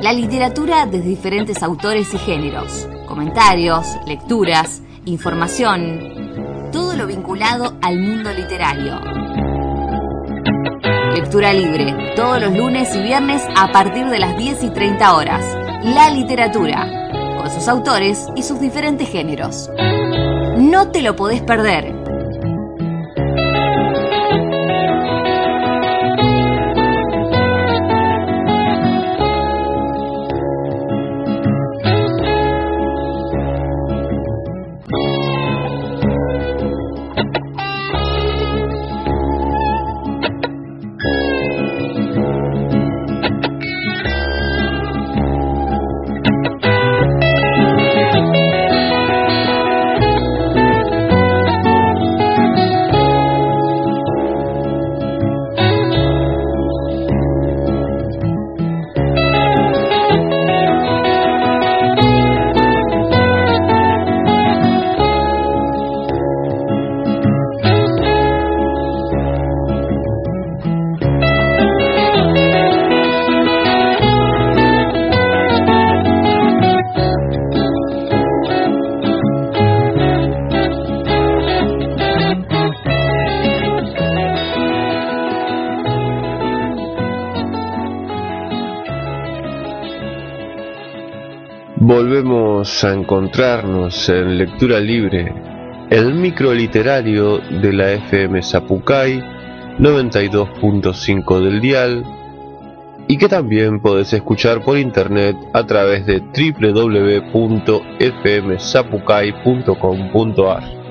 La literatura de diferentes autores y géneros, comentarios, lecturas, información, todo lo vinculado al mundo literario. Lectura libre, todos los lunes y viernes a partir de las 10 y 30 horas. La literatura, con sus autores y sus diferentes géneros. No te lo podés perder. Volvemos a encontrarnos en Lectura Libre, el micro literario de la FM Zapucay 92.5 del dial, y que también podés escuchar por internet a través de www.fmzapucay.com.ar.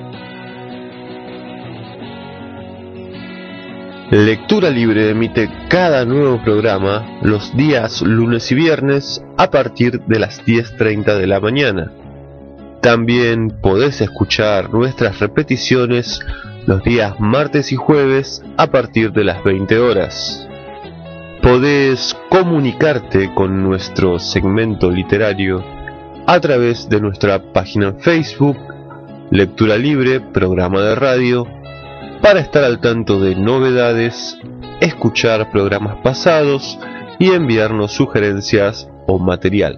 Lectura Libre emite cada nuevo programa los días lunes y viernes a partir de las 10:30 de la mañana. También podés escuchar nuestras repeticiones los días martes y jueves a partir de las 20 horas. Podés comunicarte con nuestro segmento literario a través de nuestra página en Facebook, Lectura Libre, programa de radio, para estar al tanto de novedades, escuchar programas pasados y enviarnos sugerencias o material.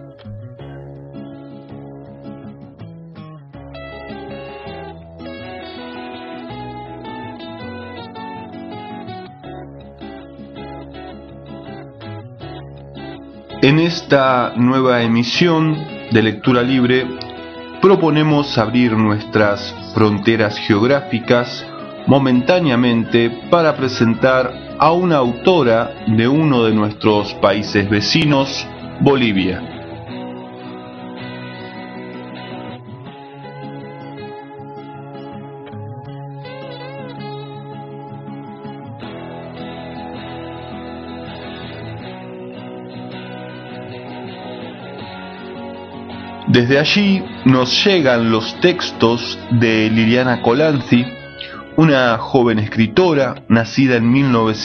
En esta nueva emisión de Lectura Libre proponemos abrir nuestras fronteras geográficas momentáneamente para presentar a una autora de uno de nuestros países vecinos, Bolivia. Desde allí nos llegan los textos de Liliana Colanzi, una joven escritora nacida en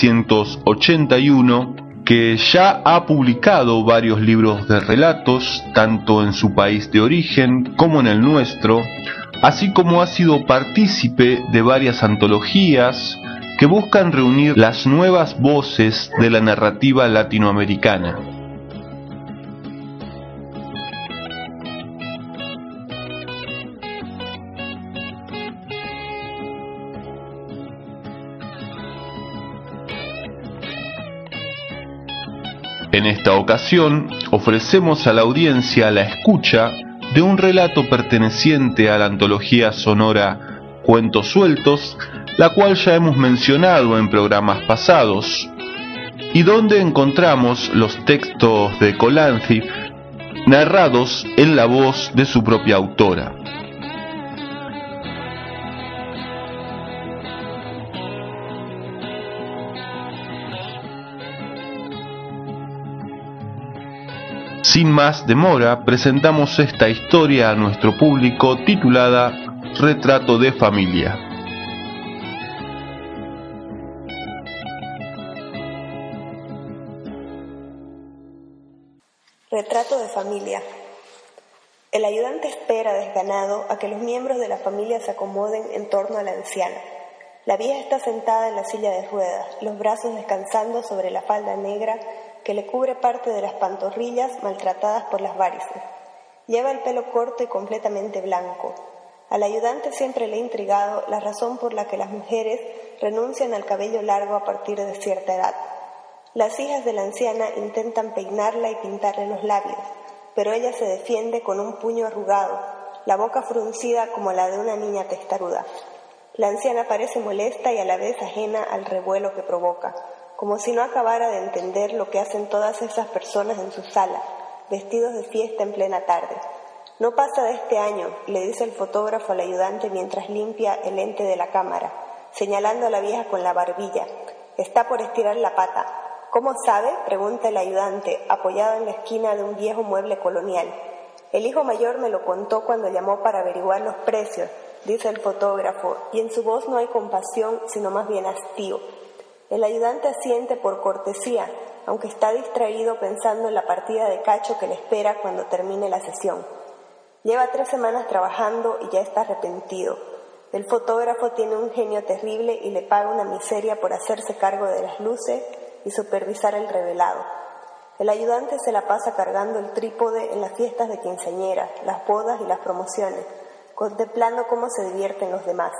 1981 que ya ha publicado varios libros de relatos, tanto en su país de origen como en el nuestro, así como ha sido partícipe de varias antologías que buscan reunir las nuevas voces de la narrativa latinoamericana. En esta ocasión ofrecemos a la audiencia la escucha de un relato perteneciente a la antología sonora Cuentos Sueltos, la cual ya hemos mencionado en programas pasados, y donde encontramos los textos de Colanzi narrados en la voz de su propia autora. Sin más demora, presentamos esta historia a nuestro público titulada Retrato de Familia. Retrato de familia. El ayudante espera desganado a que los miembros de la familia se acomoden en torno a la anciana. La vieja está sentada en la silla de ruedas, los brazos descansando sobre la falda negra que le cubre parte de las pantorrillas maltratadas por las varices. Lleva el pelo corto y completamente blanco. Al ayudante siempre le ha intrigado la razón por la que las mujeres renuncian al cabello largo a partir de cierta edad. Las hijas de la anciana intentan peinarla y pintarle los labios, pero ella se defiende con un puño arrugado, la boca fruncida como la de una niña testaruda. La anciana parece molesta y a la vez ajena al revuelo que provoca, como si no acabara de entender lo que hacen todas esas personas en su sala, vestidos de fiesta en plena tarde. No pasa de este año, le dice el fotógrafo al ayudante mientras limpia el lente de la cámara, señalando a la vieja con la barbilla. Está por estirar la pata. ¿Cómo sabe?, pregunta el ayudante, apoyado en la esquina de un viejo mueble colonial. El hijo mayor me lo contó cuando llamó para averiguar los precios, dice el fotógrafo, y en su voz no hay compasión, sino más bien hastío. El ayudante asiente por cortesía, aunque está distraído pensando en la partida de cacho que le espera cuando termine la sesión. Lleva 3 semanas trabajando y ya está arrepentido. El fotógrafo tiene un genio terrible y le paga una miseria por hacerse cargo de las luces y supervisar el revelado. El ayudante se la pasa cargando el trípode en las fiestas de quinceañeras, las bodas y las promociones, contemplando cómo se divierten los demás.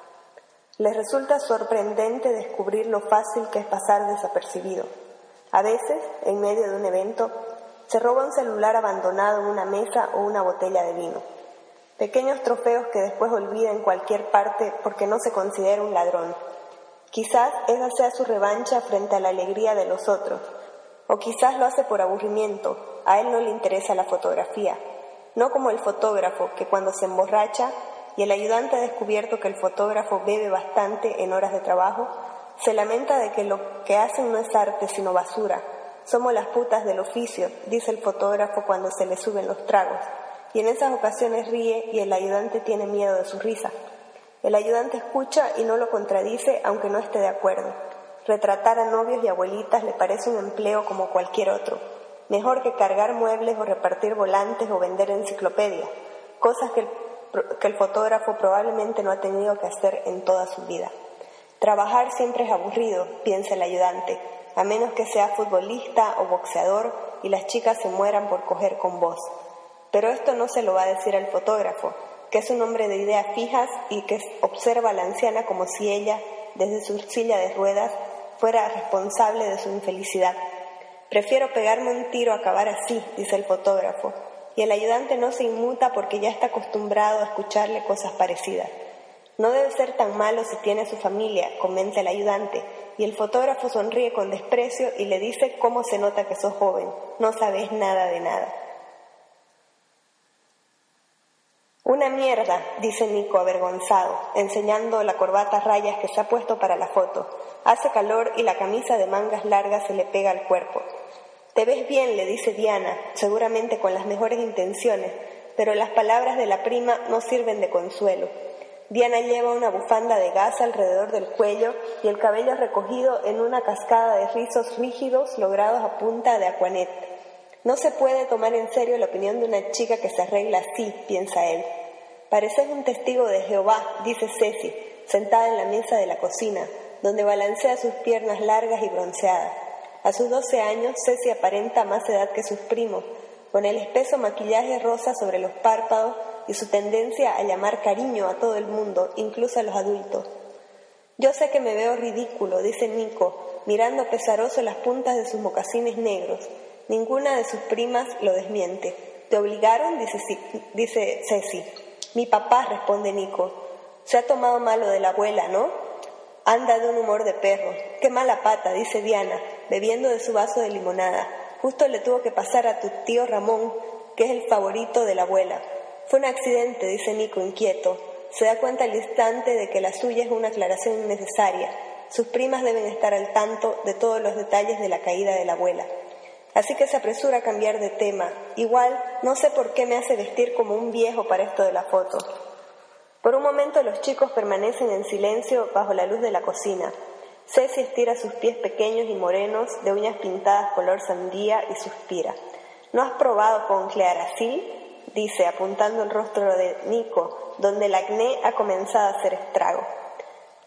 Les resulta sorprendente descubrir lo fácil que es pasar desapercibido. A veces, en medio de un evento, se roba un celular abandonado en una mesa o una botella de vino. Pequeños trofeos que después olvida en cualquier parte porque no se considera un ladrón. Quizás esa sea su revancha frente a la alegría de los otros, o quizás lo hace por aburrimiento. A él no le interesa la fotografía, no como el fotógrafo que cuando se emborracha y el ayudante ha descubierto que el fotógrafo bebe bastante en horas de trabajo, se lamenta de que lo que hacen no es arte sino basura. Somos las putas del oficio, dice el fotógrafo cuando se le suben los tragos, y en esas ocasiones ríe y el ayudante tiene miedo de su risa. El ayudante escucha y no lo contradice aunque no esté de acuerdo. Retratar a novios y abuelitas le parece un empleo como cualquier otro, mejor que cargar muebles o repartir volantes o vender enciclopedias, cosas que el fotógrafo probablemente no ha tenido que hacer en toda su vida. Trabajar siempre es aburrido, piensa el ayudante, a menos que sea futbolista o boxeador y las chicas se mueran por coger con vos. Pero esto no se lo va a decir al fotógrafo, que es un hombre de ideas fijas y que observa a la anciana como si ella, desde su silla de ruedas, fuera responsable de su infelicidad. Prefiero pegarme un tiro a acabar así, dice el fotógrafo, y el ayudante no se inmuta porque ya está acostumbrado a escucharle cosas parecidas. No debe ser tan malo si tiene su familia, comenta el ayudante, y el fotógrafo sonríe con desprecio y le dice cómo se nota que sos joven, no sabes nada de nada. Una mierda, dice Nico avergonzado, enseñando la corbata a rayas que se ha puesto para la foto. Hace calor y la camisa de mangas largas se le pega al cuerpo. Te ves bien, le dice Diana, seguramente con las mejores intenciones, pero las palabras de la prima no sirven de consuelo. Diana lleva una bufanda de gasa alrededor del cuello y el cabello recogido en una cascada de rizos rígidos logrados a punta de aquanet. No se puede tomar en serio la opinión de una chica que se arregla así, piensa él. Pareces un testigo de Jehová, dice Ceci, sentada en la mesa de la cocina, donde balancea sus piernas largas y bronceadas. A sus 12 años, Ceci aparenta más edad que sus primos, con el espeso maquillaje rosa sobre los párpados y su tendencia a llamar cariño a todo el mundo, incluso a los adultos. Yo sé que me veo ridículo, dice Nico, mirando pesaroso las puntas de sus mocasines negros. Ninguna de sus primas lo desmiente. ¿Te obligaron?, dice Ceci. Mi papá, responde Nico. Se ha tomado malo de la abuela, ¿no? Anda de un humor de perro. Qué mala pata, dice Diana, bebiendo de su vaso de limonada. Justo le tuvo que pasar a tu tío Ramón, que es el favorito de la abuela. Fue un accidente, dice Nico inquieto. Se da cuenta al instante de que la suya es una aclaración innecesaria. Sus primas deben estar al tanto de todos los detalles de la caída de la abuela. Así que se apresura a cambiar de tema. Igual, no sé por qué me hace vestir como un viejo para esto de la foto. Por un momento los chicos permanecen en silencio bajo la luz de la cocina. Ceci estira sus pies pequeños y morenos, de uñas pintadas color sandía, y suspira. ¿No has probado conclear así?, dice, apuntando el rostro de Nico, donde el acné ha comenzado a hacer estrago.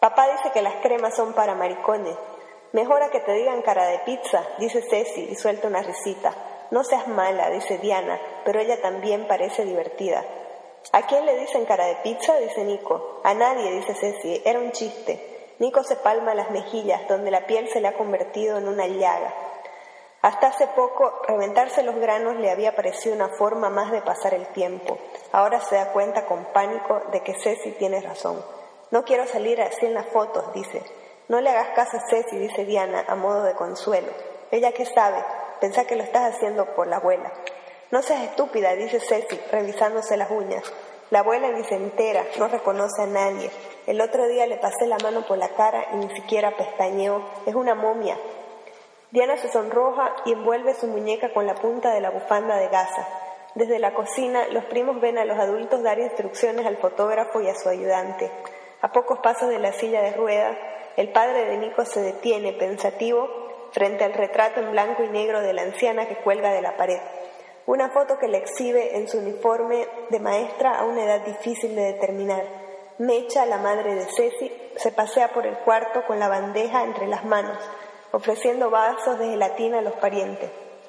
Papá dice que las cremas son para maricones. Mejor a que te digan cara de pizza, dice Ceci y suelta una risita. No seas mala, dice Diana, pero ella también parece divertida. ¿A quién le dicen cara de pizza?, dice Nico. A nadie, dice Ceci, era un chiste. Nico se palma las mejillas, donde la piel se le ha convertido en una llaga. Hasta hace poco, reventarse los granos le había parecido una forma más de pasar el tiempo. Ahora se da cuenta con pánico de que Ceci tiene razón. No quiero salir así en las fotos, dice. No le hagas caso a Ceci, dice Diana, a modo de consuelo. Ella qué sabe, pensá que lo estás haciendo por la abuela. No seas estúpida, dice Ceci, revisándose las uñas. La abuela ni se entera, no reconoce a nadie. El otro día le pasé la mano por la cara y ni siquiera pestañeó. Es una momia. Diana se sonroja y envuelve su muñeca con la punta de la bufanda de gasa. Desde la cocina, los primos ven a los adultos dar instrucciones al fotógrafo y a su ayudante. A pocos pasos de la silla de ruedas, el padre de Nico se detiene, pensativo, frente al retrato en blanco y negro de la anciana que cuelga de la pared. Una foto que le exhibe en su uniforme de maestra a una edad difícil de determinar. Mecha, la madre de Ceci, se pasea por el cuarto con la bandeja entre las manos, ofreciendo vasos de gelatina a los parientes.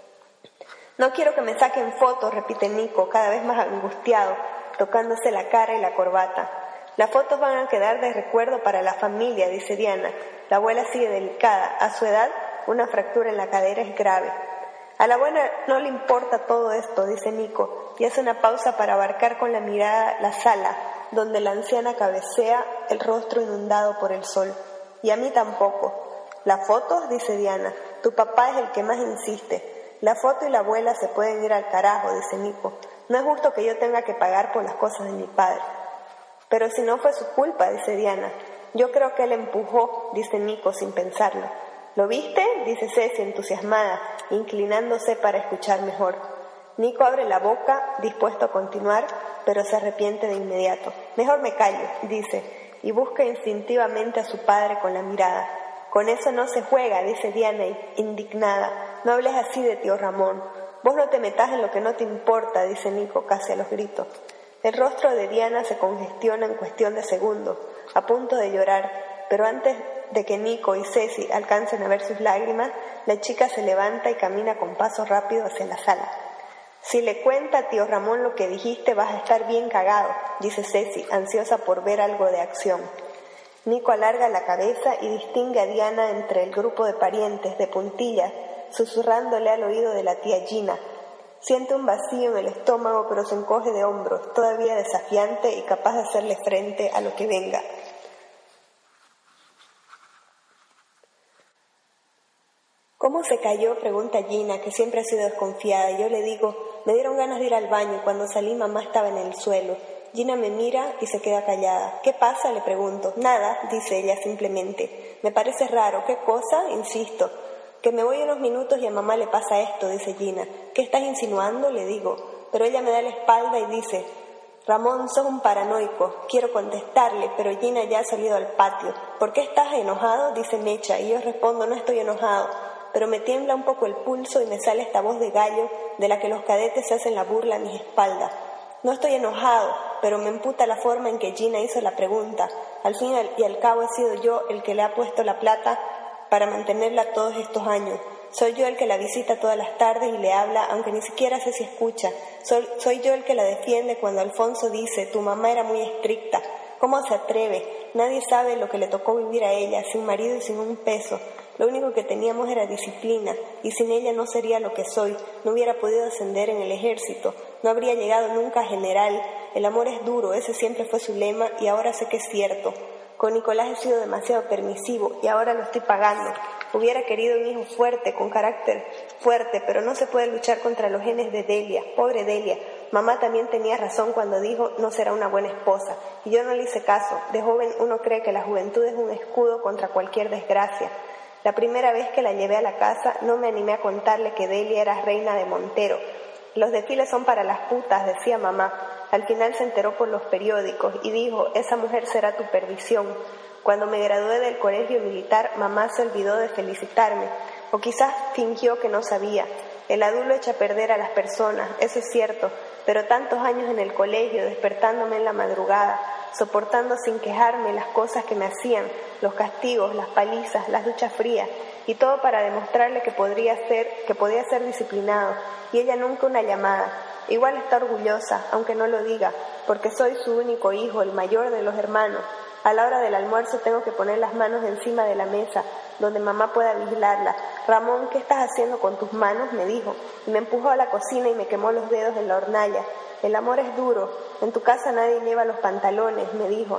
No quiero que me saquen fotos, repite Nico, cada vez más angustiado, tocándose la cara y la corbata. Las fotos van a quedar de recuerdo para la familia, dice Diana. La abuela sigue delicada. A su edad, una fractura en la cadera es grave. A la abuela no le importa todo esto, dice Nico, y hace una pausa para abarcar con la mirada la sala, donde la anciana cabecea, el rostro inundado por el sol. Y a mí tampoco. ¿Las fotos?, dice Diana. Tu papá es el que más insiste. La foto y la abuela se pueden ir al carajo, dice Nico. No es justo que yo tenga que pagar por las cosas de mi padre. Pero si no fue su culpa, dice Diana. Yo creo que él empujó, dice Nico sin pensarlo. ¿Lo viste?, dice Ceci entusiasmada, inclinándose para escuchar mejor. Nico abre la boca, dispuesto a continuar, pero se arrepiente de inmediato. Mejor me callo, dice, y busca instintivamente a su padre con la mirada. Con eso no se juega, dice Diana, indignada. No hables así de tío Ramón. Vos no te metas en lo que no te importa, dice Nico, casi a los gritos. El rostro de Diana se congestiona en cuestión de segundos, a punto de llorar, pero antes de que Nico y Ceci alcancen a ver sus lágrimas, la chica se levanta y camina con paso rápido hacia la sala. Si le cuenta a tío Ramón lo que dijiste, vas a estar bien cagado, dice Ceci, ansiosa por ver algo de acción. Nico alarga la cabeza y distingue a Diana entre el grupo de parientes, de puntillas, susurrándole al oído de la tía Gina. Siente un vacío en el estómago, pero se encoge de hombros, todavía desafiante y capaz de hacerle frente a lo que venga. ¿Cómo se cayó?, pregunta Gina, que siempre ha sido desconfiada. Yo le digo, me dieron ganas de ir al baño. Cuando salí, mamá estaba en el suelo. Gina me mira y se queda callada. ¿Qué pasa?, le pregunto. Nada, dice ella simplemente. Me parece raro. ¿Qué cosa?, insisto. Que me voy unos minutos y a mamá le pasa esto, dice Gina. ¿Qué estás insinuando?, le digo. Pero ella me da la espalda y dice, Ramón, sos un paranoico. Quiero contestarle, pero Gina ya ha salido al patio. ¿Por qué estás enojado?, dice Mecha, y yo respondo, no estoy enojado. Pero me tiembla un poco el pulso y me sale esta voz de gallo de la que los cadetes se hacen la burla a mis espaldas. No estoy enojado, pero me emputa la forma en que Gina hizo la pregunta. Al fin y al cabo he sido yo el que le ha puesto la plata para mantenerla todos estos años. Soy yo el que la visita todas las tardes y le habla, aunque ni siquiera sé si escucha. Soy yo el que la defiende cuando Alfonso dice, tu mamá era muy estricta. ¿Cómo se atreve? Nadie sabe lo que le tocó vivir a ella, sin marido y sin un peso. Lo único que teníamos era disciplina, y sin ella no sería lo que soy. No hubiera podido ascender en el ejército, no habría llegado nunca a general. El amor es duro, ese siempre fue su lema, y ahora sé que es cierto. Con Nicolás he sido demasiado permisivo, y ahora lo estoy pagando. Hubiera querido un hijo fuerte, con carácter fuerte, pero no se puede luchar contra los genes de Delia. Pobre Delia. Mamá también tenía razón cuando dijo no será una buena esposa, y yo no le hice caso. De joven uno cree que la juventud es un escudo contra cualquier desgracia. La primera vez que la llevé a la casa no me animé a contarle que Delia era reina de Montero. Los desfiles son para las putas, decía mamá. Al final se enteró por los periódicos y dijo, esa mujer será tu perdición. Cuando me gradué del colegio militar, mamá se olvidó de felicitarme, o quizás fingió que no sabía. El adulto echa a perder a las personas, eso es cierto, pero tantos años en el colegio, despertándome en la madrugada, soportando sin quejarme las cosas que me hacían, los castigos, las palizas, las duchas frías, y todo para demostrarle que podía ser disciplinado, y ella nunca una llamada. Igual está orgullosa, aunque no lo diga, porque soy su único hijo, el mayor de los hermanos. A la hora del almuerzo tengo que poner las manos encima de la mesa, donde mamá pueda vigilarla. Ramón, ¿qué estás haciendo con tus manos?, me dijo, y me empujó a la cocina y me quemó los dedos en la hornalla. El amor es duro, en tu casa nadie lleva los pantalones, me dijo.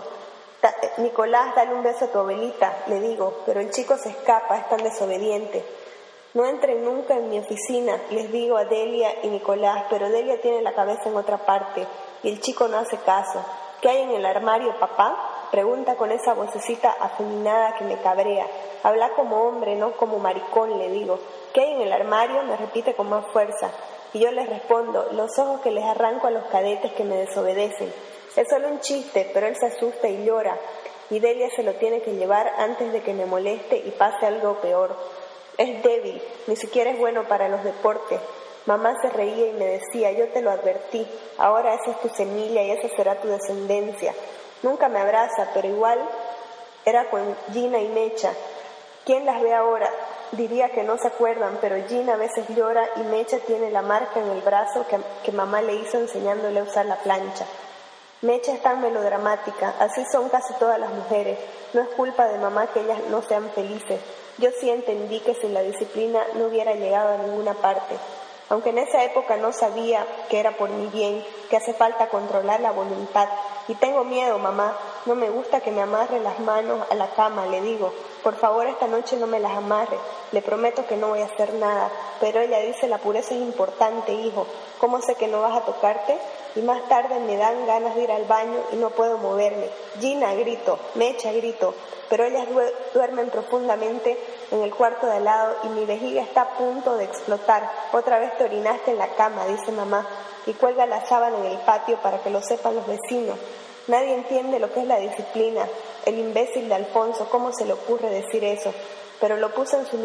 Nicolás, dale un beso a tu abuelita, le digo, pero el chico se escapa, es tan desobediente. No entren nunca en mi oficina, les digo a Delia y Nicolás, pero Delia tiene la cabeza en otra parte, y el chico no hace caso. ¿Qué hay en el armario, papá?, pregunta con esa vocecita afeminada que me cabrea. Habla como hombre, no como maricón, le digo. ¿Qué hay en el armario?, me repite con más fuerza. Y yo les respondo, los ojos que les arranco a los cadetes que me desobedecen. Es solo un chiste, pero él se asusta y llora. Y Delia se lo tiene que llevar antes de que me moleste y pase algo peor. Es débil, ni siquiera es bueno para los deportes. Mamá se reía y me decía, yo te lo advertí, ahora esa es tu semilla y esa será tu descendencia. Nunca me abraza, pero igual era con Gina y Mecha. ¿Quién las ve ahora? Diría que no se acuerdan, pero Gina a veces llora y Mecha tiene la marca en el brazo que mamá le hizo enseñándole a usar la plancha. Mecha es tan melodramática, así son casi todas las mujeres. No es culpa de mamá que ellas no sean felices. Yo sí entendí que sin la disciplina no hubiera llegado a ninguna parte. Aunque en esa época no sabía que era por mi bien, que hace falta controlar la voluntad. Y tengo miedo, mamá, no me gusta que me amarre las manos a la cama, le digo. Por favor, esta noche no me las amarre, le prometo que no voy a hacer nada. Pero ella dice, la pureza es importante, hijo. ¿Cómo sé que no vas a tocarte? Y más tarde me dan ganas de ir al baño y no puedo moverme. Gina, grito, Mecha, grito. Pero ellas duermen profundamente en el cuarto de al lado y mi vejiga está a punto de explotar. Otra vez te orinaste en la cama, dice mamá, y cuelga la sábana en el patio para que lo sepan los vecinos. Nadie entiende lo que es la disciplina. El imbécil de Alfonso, ¿cómo se le ocurre decir eso? Pero lo puse en su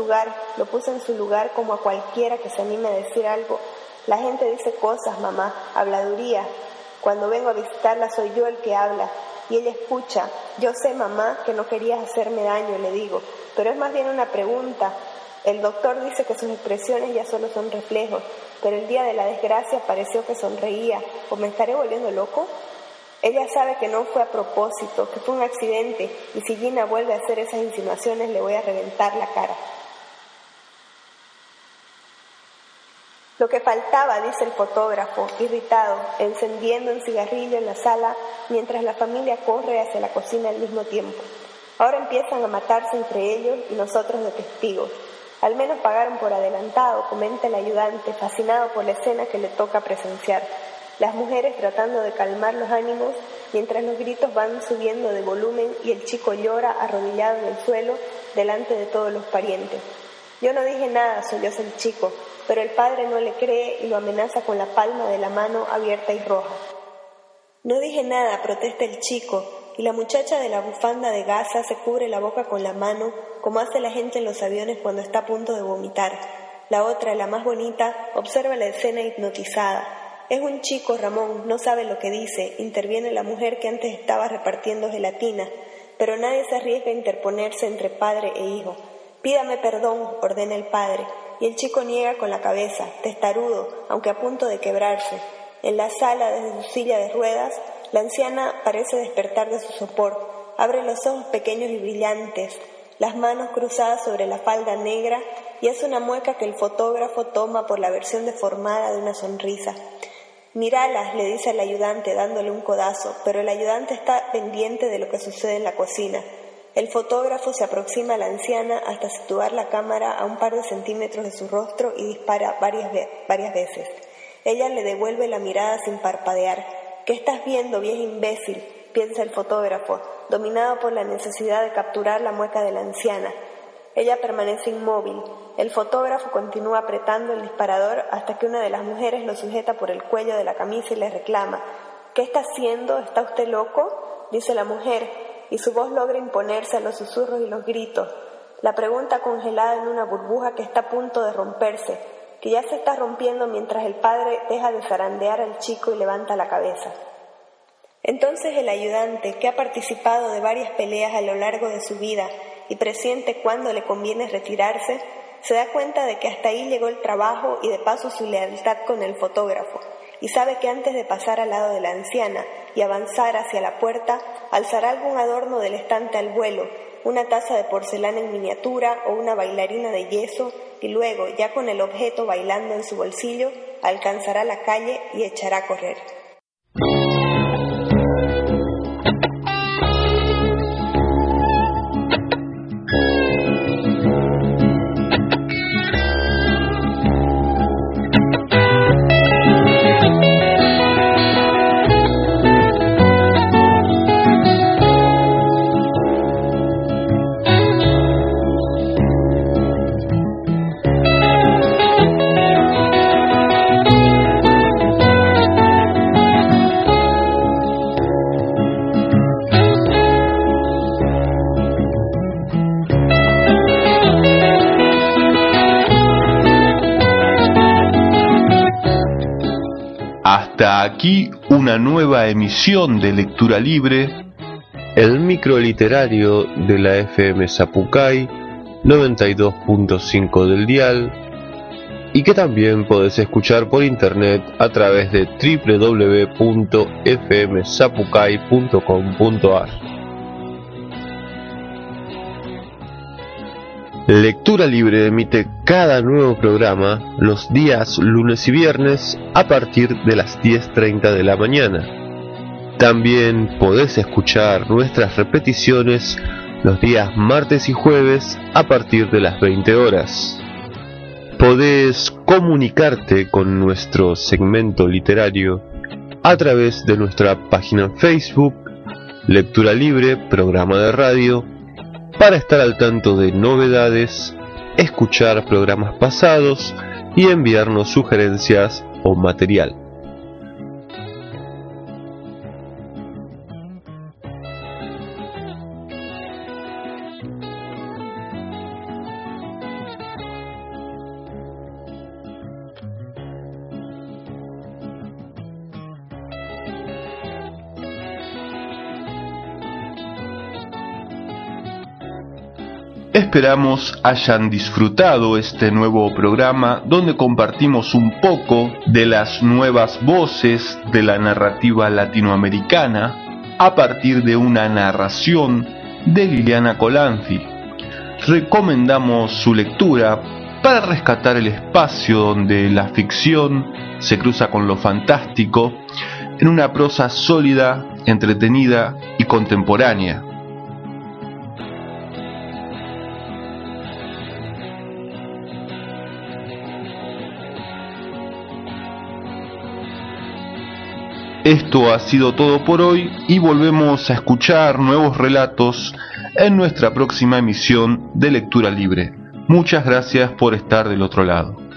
lugar como a cualquiera que se anime a decir algo. La gente dice cosas, mamá, habladuría. Cuando vengo a visitarla soy yo el que habla. Y ella escucha. Yo sé, mamá, que no querías hacerme daño, le digo, pero es más bien una pregunta. El doctor dice que sus expresiones ya solo son reflejos, pero el día de la desgracia pareció que sonreía. ¿O me estaré volviendo loco? Ella sabe que no fue a propósito, que fue un accidente, y si Gina vuelve a hacer esas insinuaciones le voy a reventar la cara. Lo que faltaba, dice el fotógrafo, irritado, encendiendo un cigarrillo en la sala mientras la familia corre hacia la cocina al mismo tiempo. Ahora empiezan a matarse entre ellos y nosotros de testigos. Al menos pagaron por adelantado, comenta el ayudante, fascinado por la escena que le toca presenciar. Las mujeres tratando de calmar los ánimos mientras los gritos van subiendo de volumen y el chico llora arrodillado en el suelo delante de todos los parientes. Yo no dije nada, solloza el chico, pero el padre no le cree y lo amenaza con la palma de la mano abierta y roja. No dije nada, protesta el chico, y la muchacha de la bufanda de gasa se cubre la boca con la mano, como hace la gente en los aviones cuando está a punto de vomitar. La otra, la más bonita, observa la escena hipnotizada. Es un chico, Ramón, no sabe lo que dice, interviene la mujer que antes estaba repartiendo gelatina, pero nadie se arriesga a interponerse entre padre e hijo. Pídame perdón, ordena el padre, y el chico niega con la cabeza, testarudo, aunque a punto de quebrarse. En la sala, desde su silla de ruedas, la anciana parece despertar de su sopor, abre los ojos pequeños y brillantes, las manos cruzadas sobre la falda negra y hace una mueca que el fotógrafo toma por la versión deformada de una sonrisa. Míralas, le dice al ayudante dándole un codazo, pero el ayudante está pendiente de lo que sucede en la cocina. El fotógrafo se aproxima a la anciana hasta situar la cámara a un par de centímetros de su rostro y dispara varias veces. Ella le devuelve la mirada sin parpadear. ¿Qué estás viendo, vieja imbécil?, piensa el fotógrafo, dominado por la necesidad de capturar la mueca de la anciana. Ella permanece inmóvil. El fotógrafo continúa apretando el disparador hasta que una de las mujeres lo sujeta por el cuello de la camisa y le reclama. ¿Qué está haciendo? ¿Está usted loco?, dice la mujer, y su voz logra imponerse a los susurros y los gritos. La pregunta congelada en una burbuja que está a punto de romperse, que ya se está rompiendo mientras el padre deja de zarandear al chico y levanta la cabeza. Entonces el ayudante, que ha participado de varias peleas a lo largo de su vida y presiente cuándo le conviene retirarse, se da cuenta de que hasta ahí llegó el trabajo y de paso su lealtad con el fotógrafo, y sabe que antes de pasar al lado de la anciana y avanzar hacia la puerta, alzará algún adorno del estante al vuelo, una taza de porcelana en miniatura o una bailarina de yeso, y luego, ya con el objeto bailando en su bolsillo, alcanzará la calle y echará a correr. Hasta aquí una nueva emisión de Lectura Libre, el microliterario de la FM Zapucay 92.5 del dial, y que también podés escuchar por internet a través de www.fmzapucay.com.ar. Lectura Libre emite cada nuevo programa los días lunes y viernes a partir de las 10:30 de la mañana. También podés escuchar nuestras repeticiones los días martes y jueves a partir de las 20 horas. Podés comunicarte con nuestro segmento literario a través de nuestra página en Facebook, Lectura Libre, programa de radio, para estar al tanto de novedades, escuchar programas pasados y enviarnos sugerencias o material. Esperamos hayan disfrutado este nuevo programa donde compartimos un poco de las nuevas voces de la narrativa latinoamericana a partir de una narración de Liliana Colanzi. Recomendamos su lectura para rescatar el espacio donde la ficción se cruza con lo fantástico en una prosa sólida, entretenida y contemporánea. Esto ha sido todo por hoy y volvemos a escuchar nuevos relatos en nuestra próxima emisión de Lectura Libre. Muchas gracias por estar del otro lado.